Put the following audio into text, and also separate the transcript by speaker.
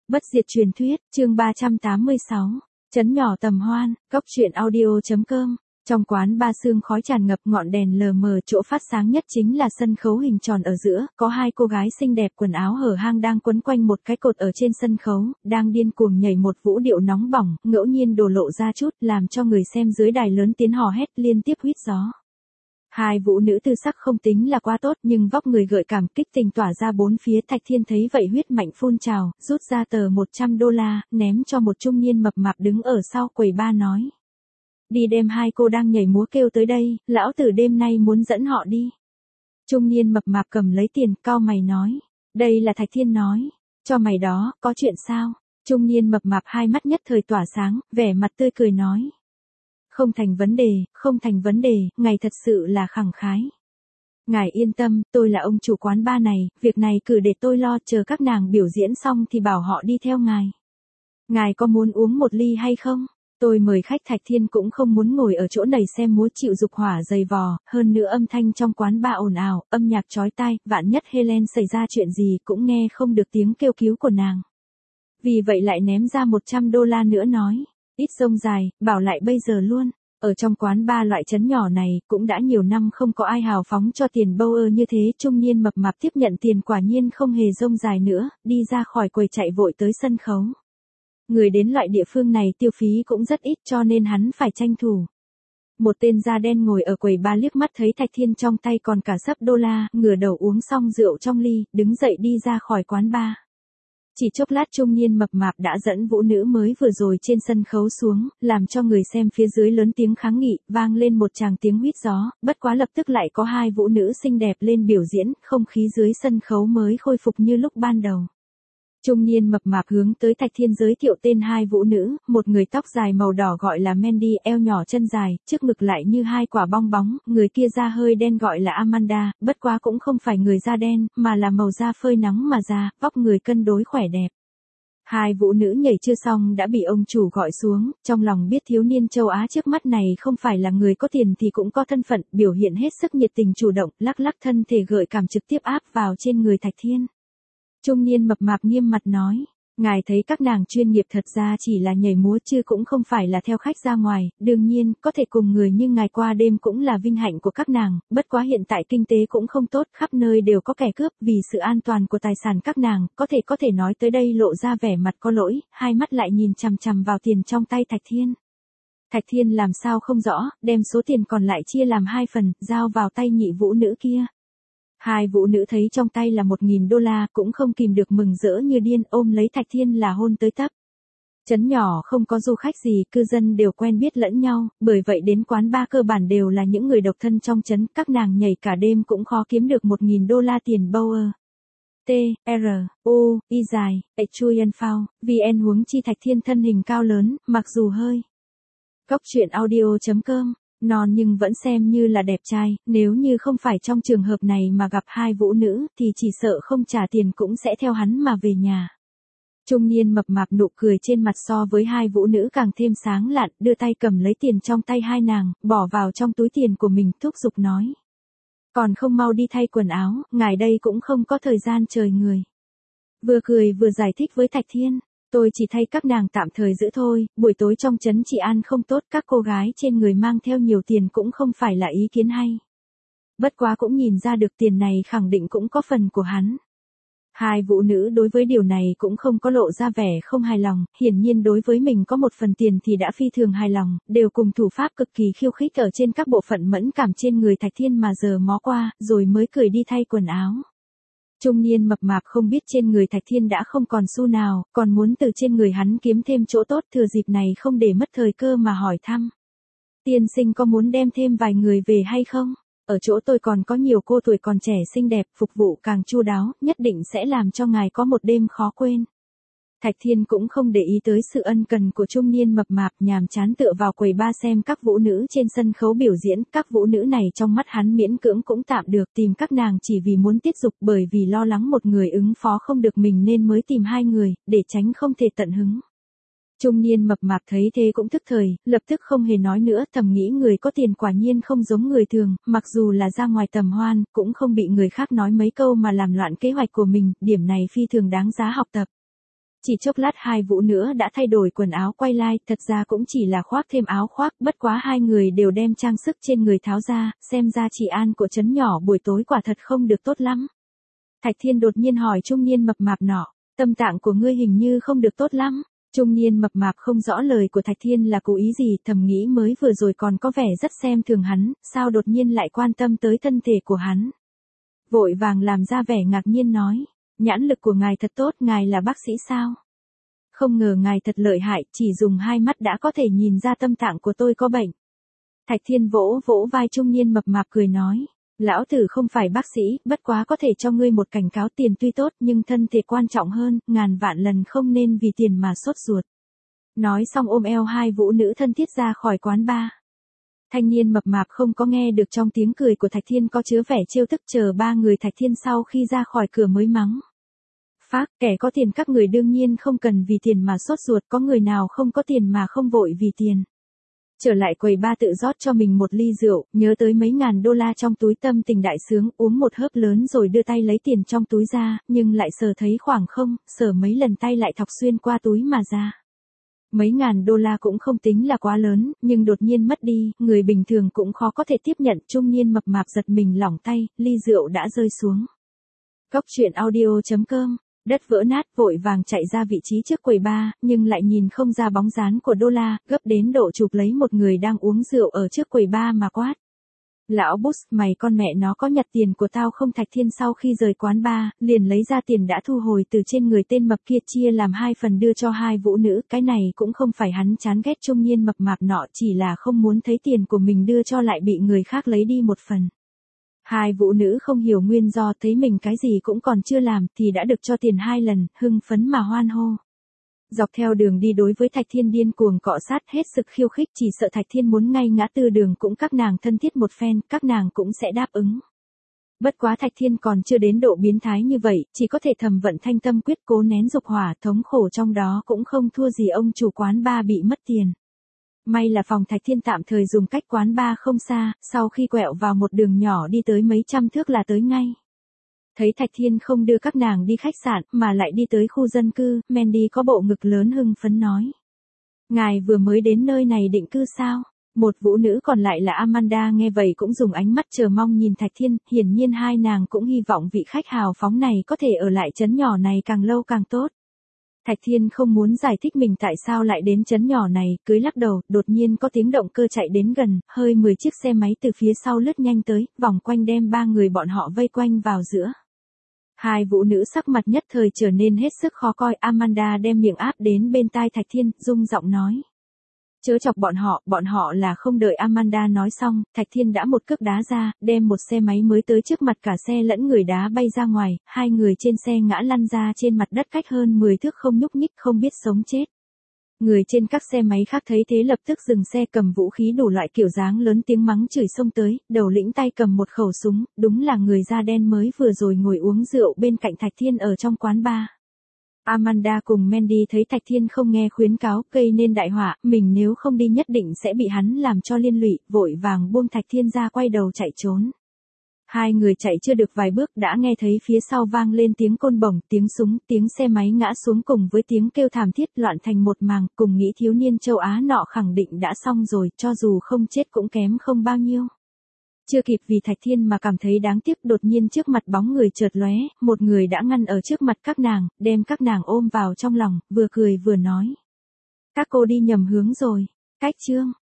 Speaker 1: Bất diệt truyền thuyết, chương 386. Trấn nhỏ tầm hoan, cốc truyện audio.com. Trong quán ba sương khói tràn ngập, ngọn đèn lờ mờ, chỗ phát sáng nhất chính là sân khấu hình tròn ở giữa, có hai cô gái xinh đẹp quần áo hở hang đang quấn quanh một cái cột ở trên sân khấu, đang điên cuồng nhảy một vũ điệu nóng bỏng, ngẫu nhiên đổ lộ ra chút, làm cho người xem dưới đài lớn tiếng hò hét liên tiếp huýt gió. Hai vũ nữ tư sắc không tính là quá tốt, nhưng vóc người gợi cảm kích tình tỏa ra bốn phía. Thạch Thiên thấy vậy huyết mạnh phun trào, rút ra tờ $100, ném cho một trung niên mập mạp đứng ở sau quầy ba nói. Đi đem hai cô đang nhảy múa kêu tới đây, lão tử đêm nay muốn dẫn họ đi. Trung niên mập mạp cầm lấy tiền, cau mày nói. Đây là Thạch Thiên nói. Cho mày đó, có chuyện sao? Trung niên mập mạp hai mắt nhất thời tỏa sáng, vẻ mặt tươi cười nói. Không thành vấn đề, không thành vấn đề, ngài thật sự là khẳng khái. Ngài yên tâm, tôi là ông chủ quán ba này, việc này cứ để tôi lo, chờ các nàng biểu diễn xong thì bảo họ đi theo ngài. Ngài có muốn uống một ly hay không? Tôi mời khách. Thạch Thiên cũng không muốn ngồi ở chỗ này xem múa chịu dục hỏa dày vò, hơn nữa âm thanh trong quán ba ồn ào, âm nhạc chói tai, vạn nhất Helen xảy ra chuyện gì cũng nghe không được tiếng kêu cứu của nàng. Vì vậy lại ném ra $100 nữa nói. Ít rông dài, bảo lại bây giờ luôn. Ở trong quán ba loại trấn nhỏ này, cũng đã nhiều năm không có ai hào phóng cho tiền Bower như thế. Trung niên mập mạp tiếp nhận tiền, quả nhiên không hề rông dài nữa, đi ra khỏi quầy chạy vội tới sân khấu. Người đến loại địa phương này tiêu phí cũng rất ít, cho nên hắn phải tranh thủ. Một tên da đen ngồi ở quầy ba liếc mắt thấy Thạch Thiên trong tay còn cả $100, ngửa đầu uống xong rượu trong ly, đứng dậy đi ra khỏi quán ba. Chỉ chốc lát trung niên mập mạp đã dẫn vũ nữ mới vừa rồi trên sân khấu xuống, làm cho người xem phía dưới lớn tiếng kháng nghị, vang lên một tràng tiếng huýt gió, bất quá lập tức lại có hai vũ nữ xinh đẹp lên biểu diễn, không khí dưới sân khấu mới khôi phục như lúc ban đầu. Trung niên mập mạp hướng tới Thạch Thiên giới thiệu tên hai vũ nữ, một người tóc dài màu đỏ gọi là Mandy, eo nhỏ chân dài, trước ngực lại như hai quả bong bóng, người kia da hơi đen gọi là Amanda, bất quá cũng không phải người da đen, mà là màu da phơi nắng mà da, vóc người cân đối khỏe đẹp. Hai vũ nữ nhảy chưa xong đã bị ông chủ gọi xuống, trong lòng biết thiếu niên châu Á trước mắt này không phải là người có tiền thì cũng có thân phận, biểu hiện hết sức nhiệt tình chủ động, lắc lắc thân thể gợi cảm trực tiếp áp vào trên người Thạch Thiên. Trung niên mập mạp nghiêm mặt nói, ngài thấy các nàng chuyên nghiệp thật ra chỉ là nhảy múa chứ cũng không phải là theo khách ra ngoài, đương nhiên, có thể cùng người như ngài qua đêm cũng là vinh hạnh của các nàng, bất quá hiện tại kinh tế cũng không tốt, khắp nơi đều có kẻ cướp, vì sự an toàn của tài sản các nàng, có thể nói tới đây lộ ra vẻ mặt có lỗi, hai mắt lại nhìn chằm chằm vào tiền trong tay Thạch Thiên. Thạch Thiên làm sao không rõ, đem số tiền còn lại chia làm hai phần, giao vào tay nhị vũ nữ kia. Hai vũ nữ thấy trong tay là $1.000, cũng không kìm được mừng rỡ như điên, ôm lấy Thạch Thiên là hôn tới tấp. Trấn nhỏ không có du khách gì, cư dân đều quen biết lẫn nhau, bởi vậy đến quán ba cơ bản đều là những người độc thân trong trấn, các nàng nhảy cả đêm cũng khó kiếm được $1.000 tiền Bower. T, R, U, Y dài, Chuyen Phao, VN huống chi Thạch Thiên thân hình cao lớn, mặc dù hơi. Cốc truyện audio.com. Non nhưng vẫn xem như là đẹp trai, nếu như không phải trong trường hợp này mà gặp hai vũ nữ thì chỉ sợ không trả tiền cũng sẽ theo hắn mà về nhà. Trung niên mập mạp nụ cười trên mặt so với hai vũ nữ càng thêm sáng lạn, đưa tay cầm lấy tiền trong tay hai nàng, bỏ vào trong túi tiền của mình, thúc giục nói. Còn không mau đi thay quần áo, ngài đây cũng không có thời gian chờ người. Vừa cười vừa giải thích với Thạch Thiên. Tôi chỉ thay các nàng tạm thời giữ thôi, buổi tối trong trấn trị an không tốt, các cô gái trên người mang theo nhiều tiền cũng không phải là ý kiến hay. Bất quá cũng nhìn ra được tiền này khẳng định cũng có phần của hắn. Hai vũ nữ đối với điều này cũng không có lộ ra vẻ không hài lòng, hiển nhiên đối với mình có một phần tiền thì đã phi thường hài lòng, đều cùng thủ pháp cực kỳ khiêu khích ở trên các bộ phận mẫn cảm trên người Thạch Thiên mà giờ mó qua, rồi mới cười đi thay quần áo. Trung niên mập mạp không biết trên người Thạch Thiên đã không còn xu nào, còn muốn từ trên người hắn kiếm thêm chỗ tốt, thừa dịp này không để mất thời cơ mà hỏi thăm. Tiên sinh có muốn đem thêm vài người về hay không? Ở chỗ tôi còn có nhiều cô tuổi còn trẻ xinh đẹp, phục vụ càng chu đáo, nhất định sẽ làm cho ngài có một đêm khó quên. Thạch Thiên cũng không để ý tới sự ân cần của trung niên mập mạp, nhàm chán tựa vào quầy ba xem các vũ nữ trên sân khấu biểu diễn, các vũ nữ này trong mắt hắn miễn cưỡng cũng tạm được, tìm các nàng chỉ vì muốn tiết dục, bởi vì lo lắng một người ứng phó không được mình nên mới tìm hai người, để tránh không thể tận hứng. Trung niên mập mạp thấy thế cũng tức thời, lập tức không hề nói nữa, thầm nghĩ người có tiền quả nhiên không giống người thường, mặc dù là ra ngoài tầm hoan, cũng không bị người khác nói mấy câu mà làm loạn kế hoạch của mình, điểm này phi thường đáng giá học tập. Chỉ chốc lát hai vũ nữ đã thay đổi quần áo quay lại, thật ra cũng chỉ là khoác thêm áo khoác, bất quá hai người đều đem trang sức trên người tháo ra, xem ra chị An của trấn nhỏ buổi tối quả thật không được tốt lắm. Thạch Thiên đột nhiên hỏi trung niên mập mạp nọ, tâm trạng của ngươi hình như không được tốt lắm. Trung niên mập mạp không rõ lời của Thạch Thiên là cố ý gì, thầm nghĩ mới vừa rồi còn có vẻ rất xem thường hắn, sao đột nhiên lại quan tâm tới thân thể của hắn. Vội vàng làm ra vẻ ngạc nhiên nói, nhãn lực của ngài thật tốt, ngài là bác sĩ sao? Không ngờ ngài thật lợi hại, chỉ dùng hai mắt đã có thể nhìn ra tâm trạng của tôi có bệnh. Thạch Thiên vỗ vỗ vai trung niên mập mạp cười nói, lão tử không phải bác sĩ, bất quá có thể cho ngươi một cảnh cáo, tiền tuy tốt nhưng thân thể quan trọng hơn, ngàn vạn lần không nên vì tiền mà sốt ruột. Nói xong ôm eo hai vũ nữ thân thiết ra khỏi quán bar. Thanh niên mập mạp không có nghe được trong tiếng cười của Thạch Thiên có chứa vẻ trêu tức, chờ ba người Thạch Thiên sau khi ra khỏi cửa mới mắng. Phác, kẻ có tiền các người đương nhiên không cần vì tiền mà sốt ruột, có người nào không có tiền mà không vội vì tiền. Trở lại quầy ba tự rót cho mình một ly rượu, nhớ tới mấy ngàn đô la trong túi, tâm tình đại sướng, uống một hớp lớn rồi đưa tay lấy tiền trong túi ra, nhưng lại sờ thấy khoảng không, sờ mấy lần tay lại thọc xuyên qua túi mà ra. Mấy ngàn đô la cũng không tính là quá lớn, nhưng đột nhiên mất đi, người bình thường cũng khó có thể tiếp nhận. Trung niên mập mạp giật mình lỏng tay, ly rượu đã rơi xuống. Cốc truyện audio.com. Đất vỡ nát, vội vàng chạy ra vị trí trước quầy bar, nhưng lại nhìn không ra bóng dáng của đô la, gấp đến độ chụp lấy một người đang uống rượu ở trước quầy bar mà quát. Lão Bus, mày con mẹ nó có nhặt tiền của tao không? Thạch Thiên sau khi rời quán bar, liền lấy ra tiền đã thu hồi từ trên người tên mập kia, chia làm hai phần đưa cho hai vũ nữ, cái này cũng không phải hắn chán ghét trung niên mập mạp nọ, chỉ là không muốn thấy tiền của mình đưa cho lại bị người khác lấy đi một phần. Hai vũ nữ không hiểu nguyên do, thấy mình cái gì cũng còn chưa làm thì đã được cho tiền hai lần, hưng phấn mà hoan hô. Dọc theo đường đi đối với Thạch Thiên điên cuồng cọ sát, hết sức khiêu khích, chỉ sợ Thạch Thiên muốn ngay ngã tư đường cũng các nàng thân thiết một phen, các nàng cũng sẽ đáp ứng. Bất quá Thạch Thiên còn chưa đến độ biến thái như vậy, chỉ có thể thầm vận thanh tâm quyết, cố nén dục hỏa, thống khổ trong đó cũng không thua gì ông chủ quán bar bị mất tiền. May là phòng Thạch Thiên tạm thời dùng cách quán bar không xa, sau khi quẹo vào một đường nhỏ đi tới mấy trăm thước là tới ngay. Thấy Thạch Thiên không đưa các nàng đi khách sạn, mà lại đi tới khu dân cư, Mandy có bộ ngực lớn hưng phấn nói. Ngài vừa mới đến nơi này định cư sao? Một vũ nữ còn lại là Amanda nghe vậy cũng dùng ánh mắt chờ mong nhìn Thạch Thiên, hiển nhiên hai nàng cũng hy vọng vị khách hào phóng này có thể ở lại trấn nhỏ này càng lâu càng tốt. Thạch Thiên không muốn giải thích mình tại sao lại đến trấn nhỏ này, cưới lắc đầu, đột nhiên có tiếng động cơ chạy đến gần, hơi 10 chiếc xe máy từ phía sau lướt nhanh tới, vòng quanh đem ba người bọn họ vây quanh vào giữa. Hai vũ nữ sắc mặt nhất thời trở nên hết sức khó coi, Amanda đem miệng áp đến bên tai Thạch Thiên, rung giọng nói. Chớ chọc bọn họ là không đợi Amanda nói xong, Thạch Thiên đã một cước đá ra, đem một xe máy mới tới trước mặt cả xe lẫn người đá bay ra ngoài, hai người trên xe ngã lăn ra trên mặt đất cách hơn 10 thước không nhúc nhích, không biết sống chết. Người trên các xe máy khác thấy thế lập tức dừng xe, cầm vũ khí đủ loại kiểu dáng lớn tiếng mắng chửi xông tới, đầu lĩnh tay cầm một khẩu súng, đúng là người da đen mới vừa rồi ngồi uống rượu bên cạnh Thạch Thiên ở trong quán bar. Amanda cùng Mandy thấy Thạch Thiên không nghe khuyến cáo, gây nên đại họa, mình nếu không đi nhất định sẽ bị hắn làm cho liên lụy, vội vàng buông Thạch Thiên ra quay đầu chạy trốn. Hai người chạy chưa được vài bước đã nghe thấy phía sau vang lên tiếng côn bổng, tiếng súng, tiếng xe máy ngã xuống cùng với tiếng kêu thảm thiết loạn thành một màng, cùng nghĩ thiếu niên châu Á nọ khẳng định đã xong rồi, cho dù không chết cũng kém không bao nhiêu. Chưa kịp vì Thạch Thiên mà cảm thấy đáng tiếc, đột nhiên trước mặt bóng người chợt lóe, một người đã ngăn ở trước mặt các nàng, đem các nàng ôm vào trong lòng, vừa cười vừa nói. Các cô đi nhầm hướng rồi. Cách chương